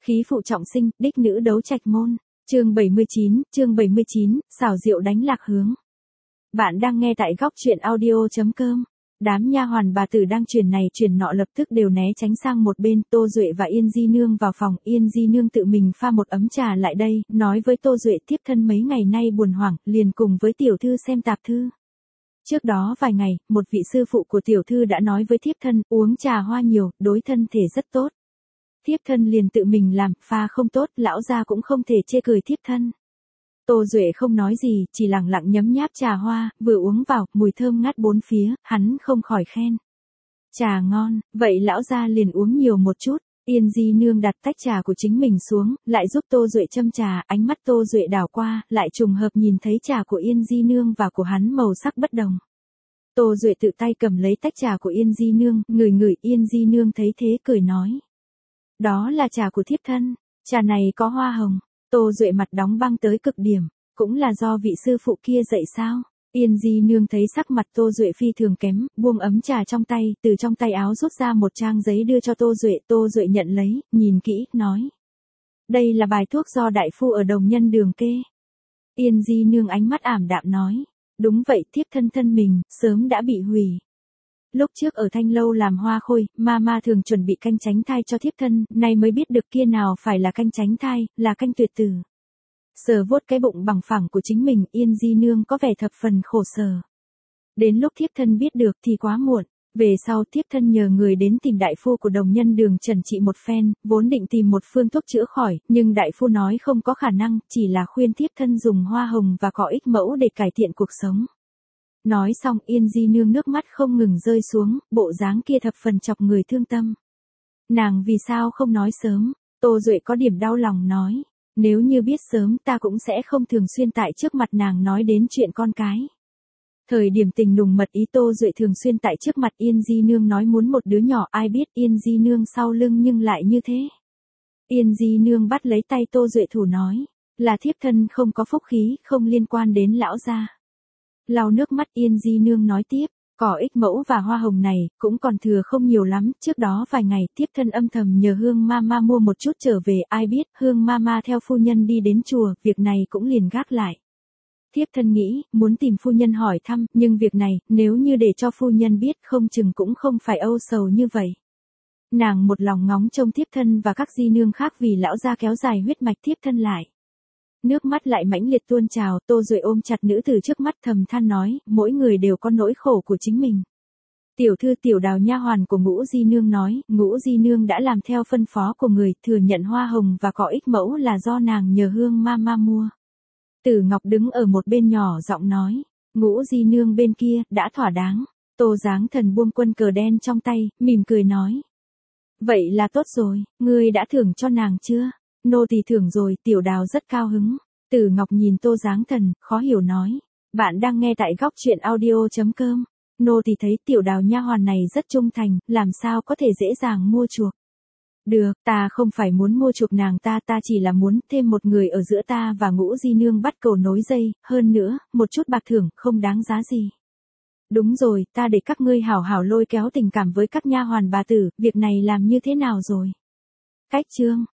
Khí phụ trọng sinh, đích nữ đấu trạch môn. Chương 79, xảo diệu đánh lạc hướng. Bạn đang nghe tại góc truyện audio.com. Đám nha hoàn bà tử đang truyền này truyền nọ lập tức đều né tránh sang một bên. Tô Duệ và Yên Di Nương vào phòng. Yên Di Nương tự mình pha một ấm trà lại đây, nói với Tô Duệ thiếp thân mấy ngày nay buồn hoảng, liền cùng với tiểu thư xem tạp thư. Trước đó vài ngày, một vị sư phụ của tiểu thư đã nói với thiếp thân, uống trà hoa nhiều, đối thân thể rất tốt. Thiếp thân liền tự mình làm, pha không tốt, lão gia cũng không thể chê cười thiếp thân. Tô Duệ không nói gì, chỉ lặng lặng nhấm nháp trà hoa, vừa uống vào, mùi thơm ngát bốn phía, hắn không khỏi khen. Trà ngon, vậy lão gia liền uống nhiều một chút. Yên Di Nương đặt tách trà của chính mình xuống, lại giúp Tô Duệ châm trà, ánh mắt Tô Duệ đảo qua, lại trùng hợp nhìn thấy trà của Yên Di Nương và của hắn màu sắc bất đồng. Tô Duệ tự tay cầm lấy tách trà của Yên Di Nương, ngửi Yên Di Nương thấy thế cười nói. Đó là trà của thiếp thân, trà này có hoa hồng. Tô Duệ mặt đóng băng tới cực điểm, cũng là do vị sư phụ kia dạy sao? Yên Di Nương thấy sắc mặt Tô Duệ phi thường kém, buông ấm trà trong tay, từ trong tay áo rút ra một trang giấy đưa cho Tô Duệ nhận lấy, nhìn kỹ, nói. Đây là bài thuốc do đại phu ở Đồng Nhân Đường kê. Yên Di Nương ánh mắt ảm đạm nói. Đúng vậy, thiếp thân mình, sớm đã bị hủy. Lúc trước ở Thanh Lâu làm hoa khôi, mama thường chuẩn bị canh tránh thai cho thiếp thân, nay mới biết được kia nào phải là canh tránh thai, là canh tuyệt tử. Sờ vuốt cái bụng bằng phẳng của chính mình, Yên Di Nương có vẻ thập phần khổ sở. Đến lúc thiếp thân biết được thì quá muộn. Về sau thiếp thân nhờ người đến tìm đại phu của Đồng Nhân Đường trần trị một phen, vốn định tìm một phương thuốc chữa khỏi, nhưng đại phu nói không có khả năng, chỉ là khuyên thiếp thân dùng hoa hồng và cỏ ích mẫu để cải thiện cuộc sống. Nói xong Yên Di Nương nước mắt không ngừng rơi xuống, bộ dáng kia thập phần chọc người thương tâm. Nàng vì sao không nói sớm? Tô Duệ có điểm đau lòng nói. Nếu như biết sớm ta cũng sẽ không thường xuyên tại trước mặt nàng nói đến chuyện con cái. Thời điểm tình nùng mật ý Tô Duệ thường xuyên tại trước mặt Yên Di Nương nói muốn một đứa nhỏ, ai biết Yên Di Nương sau lưng nhưng lại như thế. Yên Di Nương bắt lấy tay Tô Duệ thủ nói. Là thiếp thân không có phúc khí, không liên quan đến lão gia. Lau nước mắt Yên Di Nương nói tiếp, cỏ ích mẫu và hoa hồng này, cũng còn thừa không nhiều lắm, trước đó vài ngày, thiếp thân âm thầm nhờ Hương Mama mua một chút trở về, ai biết, Hương Mama theo phu nhân đi đến chùa, việc này cũng liền gác lại. Thiếp thân nghĩ, muốn tìm phu nhân hỏi thăm, nhưng việc này, nếu như để cho phu nhân biết không chừng cũng không phải âu sầu như vậy. Nàng một lòng ngóng trông thiếp thân và các di nương khác vì lão gia kéo dài huyết mạch thiếp thân lại. Nước mắt lại mãnh liệt tuôn trào, Tô Duệ ôm chặt nữ tử trước mắt thầm than nói, mỗi người đều có nỗi khổ của chính mình. Tiểu thư Tiểu Đào nha hoàn của Ngũ Di Nương nói, Ngũ Di Nương đã làm theo phân phó của người, thừa nhận hoa hồng và cỏ ích mẫu là do nàng nhờ Hương Mama mua. Tử Ngọc đứng ở một bên nhỏ giọng nói, Ngũ Di Nương bên kia, đã thỏa đáng. Tô Giáng Thần buông quân cờ đen trong tay, mỉm cười nói. Vậy là tốt rồi, ngươi đã thưởng cho nàng chưa? Nô tỳ thưởng rồi, Tiểu Đào rất cao hứng. Tử Ngọc nhìn Tô Giáng Thần, khó hiểu nói. Bạn đang nghe tại góc truyện audio.com. Nô tỳ thấy Tiểu Đào nha hoàn này rất trung thành, làm sao có thể dễ dàng mua chuộc. Được, ta không phải muốn mua chuộc nàng ta chỉ là muốn thêm một người ở giữa ta và Ngũ Di Nương bắt cầu nối dây, hơn nữa, một chút bạc thưởng, không đáng giá gì. Đúng rồi, ta để các ngươi hảo hảo lôi kéo tình cảm với các nha hoàn bà tử, việc này làm như thế nào rồi? Cách chương.